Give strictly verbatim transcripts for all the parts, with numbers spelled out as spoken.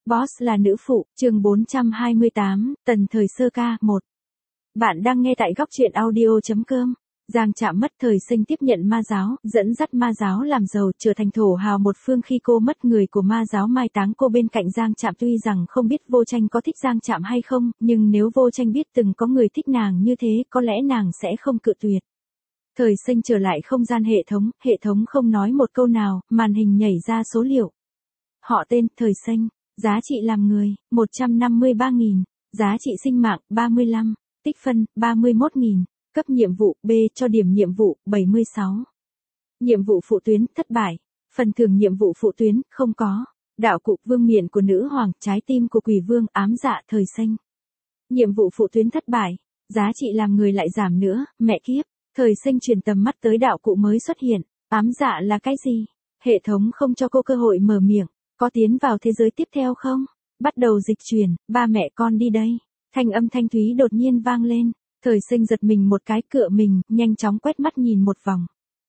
Boss là nữ phụ, chương bốn trăm hai mươi tám, tần thời sơ ca, một. Bạn đang nghe tại góc truyện audio.com. Giang Trạm mất thời sinh tiếp nhận ma giáo, dẫn dắt ma giáo làm giàu, trở thành thổ hào một phương khi cô mất người của ma giáo mai táng cô bên cạnh Giang Trạm. Tuy rằng không biết Vô Tranh có thích Giang Trạm hay không, nhưng nếu Vô Tranh biết từng có người thích nàng như thế, có lẽ nàng sẽ không cự tuyệt. Thời sinh trở lại không gian hệ thống, hệ thống không nói một câu nào, màn hình nhảy ra số liệu. Họ tên, thời sinh, giá trị làm người, một trăm năm mươi ba nghìn, giá trị sinh mạng, ba mươi lăm, tích phân, ba mươi mốt nghìn, cấp nhiệm vụ, B cho điểm nhiệm vụ, bảy mươi sáu. Nhiệm vụ phụ tuyến, thất bại, phần thưởng nhiệm vụ phụ tuyến, không có, đạo cụ vương miện của nữ hoàng, trái tim của quỷ vương, ám dạ, thời sinh. Nhiệm vụ phụ tuyến thất bại, giá trị làm người lại giảm nữa, mẹ kiếp, thời sinh chuyển tầm mắt tới đạo cụ mới xuất hiện, ám dạ là cái gì? Hệ thống không cho cô cơ hội mở miệng. Có tiến vào thế giới tiếp theo không? Bắt đầu dịch chuyển, ba mẹ con đi đây. Thanh âm thanh thúy đột nhiên vang lên. Thời sinh giật mình một cái, cựa mình, nhanh chóng quét mắt nhìn một vòng.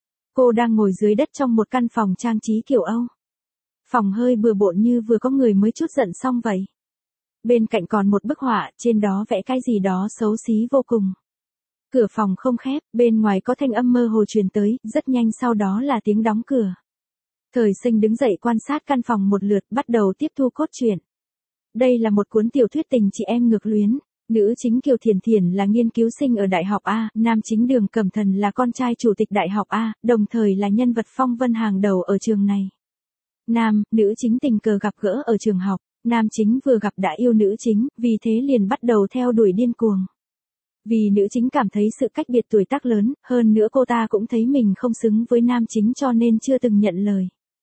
Cô đang ngồi dưới đất trong một căn phòng trang trí kiểu Âu. Phòng hơi bừa bộn như vừa có người mới chút giận xong vậy. Bên cạnh còn một bức họa, trên đó vẽ cái gì đó xấu xí vô cùng. Cửa phòng không khép, bên ngoài có thanh âm mơ hồ truyền tới, rất nhanh sau đó là tiếng đóng cửa. Thời sinh đứng dậy quan sát căn phòng một lượt, bắt đầu tiếp thu cốt truyện. Đây là một cuốn tiểu thuyết tình chị em ngược luyến. Nữ chính Kiều Thiển Thiển là nghiên cứu sinh ở Đại học A, nam chính Đường Cẩm Thần là con trai chủ tịch Đại học A, đồng thời là nhân vật phong vân hàng đầu ở trường này. Nam, nữ chính tình cờ gặp gỡ ở trường học, nam chính vừa gặp đã yêu nữ chính, vì thế liền bắt đầu theo đuổi điên cuồng. Vì nữ chính cảm thấy sự cách biệt tuổi tác lớn, hơn nữa cô ta cũng thấy mình không xứng với nam chính cho nên chưa từng nhận lời.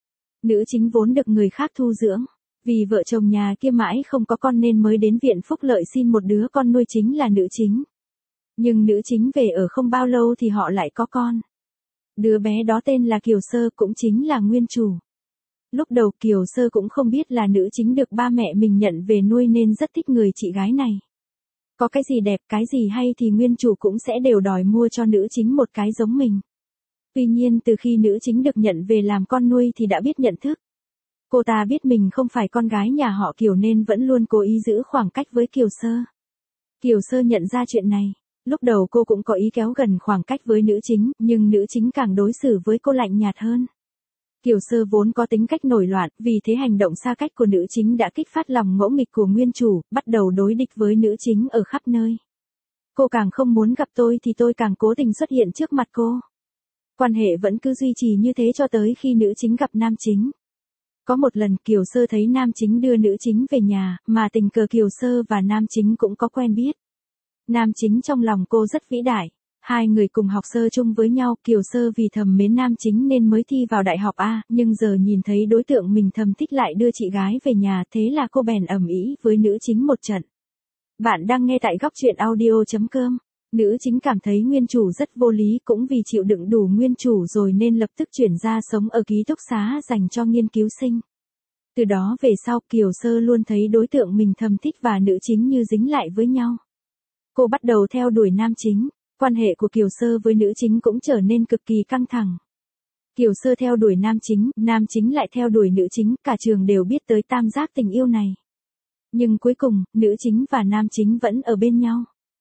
Nữ chính vốn được người khác thu dưỡng, vì vợ chồng nhà kia mãi không có con nên mới đến viện phúc lợi xin một đứa con nuôi chính là nữ chính. Nhưng nữ chính về ở không bao lâu thì họ lại có con. Đứa bé đó tên là Kiều Sơ, cũng chính là nguyên chủ. Lúc đầu Kiều Sơ cũng không biết là nữ chính được ba mẹ mình nhận về nuôi nên rất thích người chị gái này. Có cái gì đẹp, cái gì hay thì nguyên chủ cũng sẽ đều đòi mua cho nữ chính một cái giống mình. Tuy nhiên từ khi nữ chính được nhận về làm con nuôi thì đã biết nhận thức. Cô ta biết mình không phải con gái nhà họ Kiều nên vẫn luôn cố ý giữ khoảng cách với Kiều Sơ. Kiều Sơ nhận ra chuyện này. Lúc đầu cô cũng có ý kéo gần khoảng cách với nữ chính, nhưng nữ chính càng đối xử với cô lạnh nhạt hơn. Kiều Sơ vốn có tính cách nổi loạn, vì thế hành động xa cách của nữ chính đã kích phát lòng ngỗ nghịch của nguyên chủ, bắt đầu đối địch với nữ chính ở khắp nơi. Cô càng không muốn gặp tôi thì tôi càng cố tình xuất hiện trước mặt cô. Quan hệ vẫn cứ duy trì như thế cho tới khi nữ chính gặp nam chính. Có một lần Kiều Sơ thấy nam chính đưa nữ chính về nhà, mà tình cờ Kiều Sơ và nam chính cũng có quen biết. Nam chính trong lòng cô rất vĩ đại. Hai người cùng học sơ chung với nhau, Kiều Sơ vì thầm mến nam chính nên mới thi vào đại học A, nhưng giờ nhìn thấy đối tượng mình thầm thích lại đưa chị gái về nhà, thế là cô bèn ầm ĩ với nữ chính một trận. Bạn đang nghe tại góc truyện audio.com. Nữ chính cảm thấy nguyên chủ rất vô lý, cũng vì chịu đựng đủ nguyên chủ rồi nên lập tức chuyển ra sống ở ký túc xá dành cho nghiên cứu sinh. Từ đó về sau Kiều Sơ luôn thấy đối tượng mình thầm thích và nữ chính như dính lại với nhau. Cô bắt đầu theo đuổi nam chính. Quan hệ của Kiều Sơ với nữ chính cũng trở nên cực kỳ căng thẳng. Kiều Sơ theo đuổi nam chính, nam chính lại theo đuổi nữ chính, cả trường đều biết tới tam giác tình yêu này. Nhưng cuối cùng, nữ chính và nam chính vẫn ở bên nhau.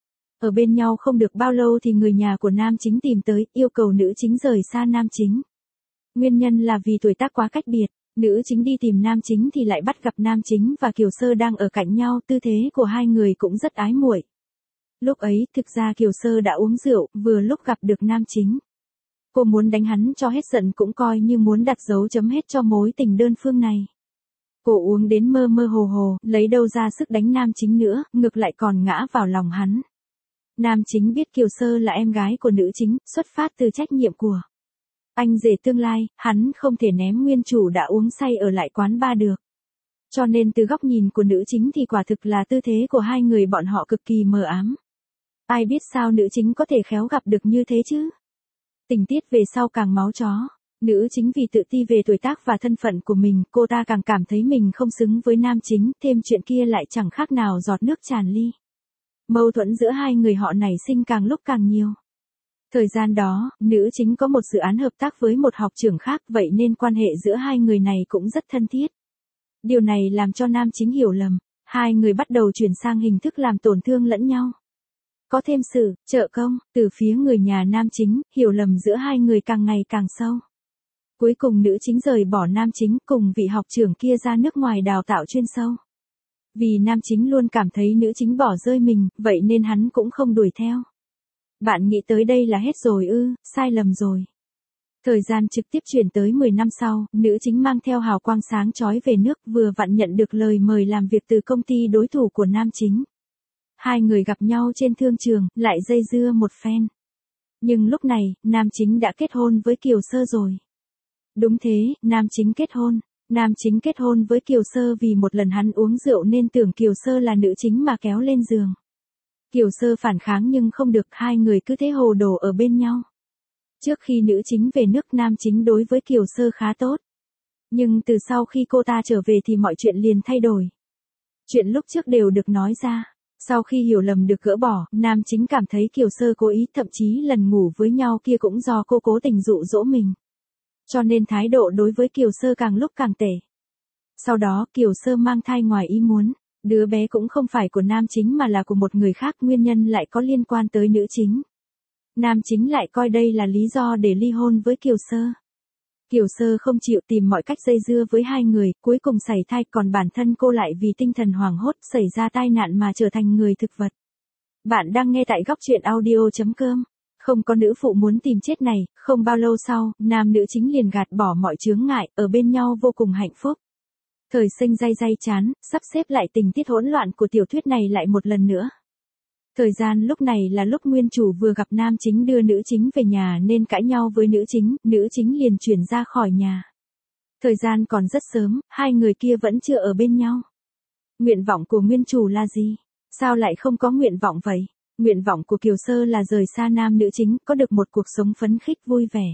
Ở bên nhau không được bao lâu thì người nhà của nam chính tìm tới, yêu cầu nữ chính rời xa nam chính. Nguyên nhân là vì tuổi tác quá cách biệt, nữ chính đi tìm nam chính thì lại bắt gặp nam chính và Kiều Sơ đang ở cạnh nhau, tư thế của hai người cũng rất ái muội. Lúc ấy, thực ra Kiều Sơ đã uống rượu, vừa lúc gặp được nam chính. Cô muốn đánh hắn cho hết giận cũng coi như muốn đặt dấu chấm hết cho mối tình đơn phương này. Cô uống đến mơ mơ hồ hồ, lấy đâu ra sức đánh nam chính nữa, ngược lại còn ngã vào lòng hắn. Nam chính biết Kiều Sơ là em gái của nữ chính, xuất phát từ trách nhiệm của anh rể tương lai, hắn không thể ném nguyên chủ đã uống say ở lại quán bar được. Cho nên từ góc nhìn của nữ chính thì quả thực là tư thế của hai người bọn họ cực kỳ mờ ám. Ai biết sao nữ chính có thể khéo gặp được như thế chứ? Tình tiết về sau càng máu chó. Nữ chính vì tự ti về tuổi tác và thân phận của mình, cô ta càng cảm thấy mình không xứng với nam chính, thêm chuyện kia lại chẳng khác nào giọt nước tràn ly. Mâu thuẫn giữa hai người họ nảy sinh càng lúc càng nhiều. Thời gian đó, nữ chính có một dự án hợp tác với một học trưởng khác, vậy nên quan hệ giữa hai người này cũng rất thân thiết. Điều này làm cho nam chính hiểu lầm, hai người bắt đầu chuyển sang hình thức làm tổn thương lẫn nhau. Có thêm sự trợ công từ phía người nhà nam chính, hiểu lầm giữa hai người càng ngày càng sâu. Cuối cùng nữ chính rời bỏ nam chính cùng vị học trưởng kia ra nước ngoài đào tạo chuyên sâu. Vì nam chính luôn cảm thấy nữ chính bỏ rơi mình, vậy nên hắn cũng không đuổi theo. Bạn nghĩ tới đây là hết rồi ư, sai lầm rồi. Thời gian trực tiếp chuyển tới mười năm sau, nữ chính mang theo hào quang sáng chói về nước, vừa vặn nhận được lời mời làm việc từ công ty đối thủ của nam chính. Hai người gặp nhau trên thương trường, lại dây dưa một phen. Nhưng lúc này, nam chính đã kết hôn với Kiều Sơ rồi. Đúng thế, nam chính kết hôn. Nam chính kết hôn với Kiều Sơ vì một lần hắn uống rượu nên tưởng Kiều Sơ là nữ chính mà kéo lên giường. Kiều Sơ phản kháng nhưng không được, hai người cứ thế hồ đồ ở bên nhau. Trước khi nữ chính về nước, nam chính đối với Kiều Sơ khá tốt. Nhưng từ sau khi cô ta trở về thì mọi chuyện liền thay đổi. Chuyện lúc trước đều được nói ra. Sau khi hiểu lầm được gỡ bỏ, nam chính cảm thấy Kiều Sơ cố ý, thậm chí lần ngủ với nhau kia cũng do cô cố tình dụ dỗ mình. Cho nên thái độ đối với Kiều Sơ càng lúc càng tệ. Sau đó Kiều Sơ mang thai ngoài ý muốn. Đứa bé cũng không phải của nam chính mà là của một người khác, nguyên nhân lại có liên quan tới nữ chính. Nam chính lại coi đây là lý do để ly hôn với Kiều Sơ. Kiều Sơ không chịu, tìm mọi cách dây dưa với hai người, cuối cùng sảy thai, còn bản thân cô lại vì tinh thần hoảng hốt xảy ra tai nạn mà trở thành người thực vật. Bạn đang nghe tại góc truyện audio chấm com. Không có nữ phụ muốn tìm chết này, không bao lâu sau, nam nữ chính liền gạt bỏ mọi chướng ngại, ở bên nhau vô cùng hạnh phúc. Thời sinh day day chán, sắp xếp lại tình tiết hỗn loạn của tiểu thuyết này lại một lần nữa. Thời gian lúc này là lúc nguyên chủ vừa gặp nam chính đưa nữ chính về nhà nên cãi nhau với nữ chính, nữ chính liền chuyển ra khỏi nhà. Thời gian còn rất sớm, hai người kia vẫn chưa ở bên nhau. Nguyện vọng của nguyên chủ là gì? Sao lại không có nguyện vọng vậy? Nguyện vọng của Kiều Sơ là rời xa nam nữ chính, có được một cuộc sống phấn khích vui vẻ.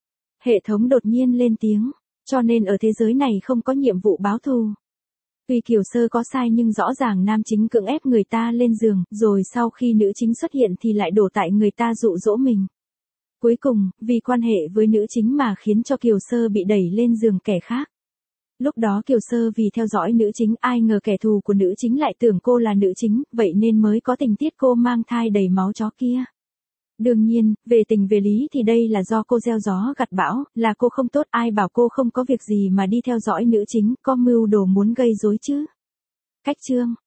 Hệ thống đột nhiên lên tiếng, cho nên ở thế giới này không có nhiệm vụ báo thù. Tuy Kiều Sơ có sai nhưng rõ ràng nam chính cưỡng ép người ta lên giường, rồi sau khi nữ chính xuất hiện thì lại đổ tại người ta dụ dỗ mình. Cuối cùng, vì quan hệ với nữ chính mà khiến cho Kiều Sơ bị đẩy lên giường kẻ khác. Lúc đó Kiều Sơ vì theo dõi nữ chính, ai ngờ kẻ thù của nữ chính lại tưởng cô là nữ chính, vậy nên mới có tình tiết cô mang thai đầy máu chó kia. Đương nhiên, về tình về lý thì đây là do cô gieo gió gặt bão, là cô không tốt, ai bảo cô không có việc gì mà đi theo dõi nữ chính, có mưu đồ muốn gây rối chứ. Cách chương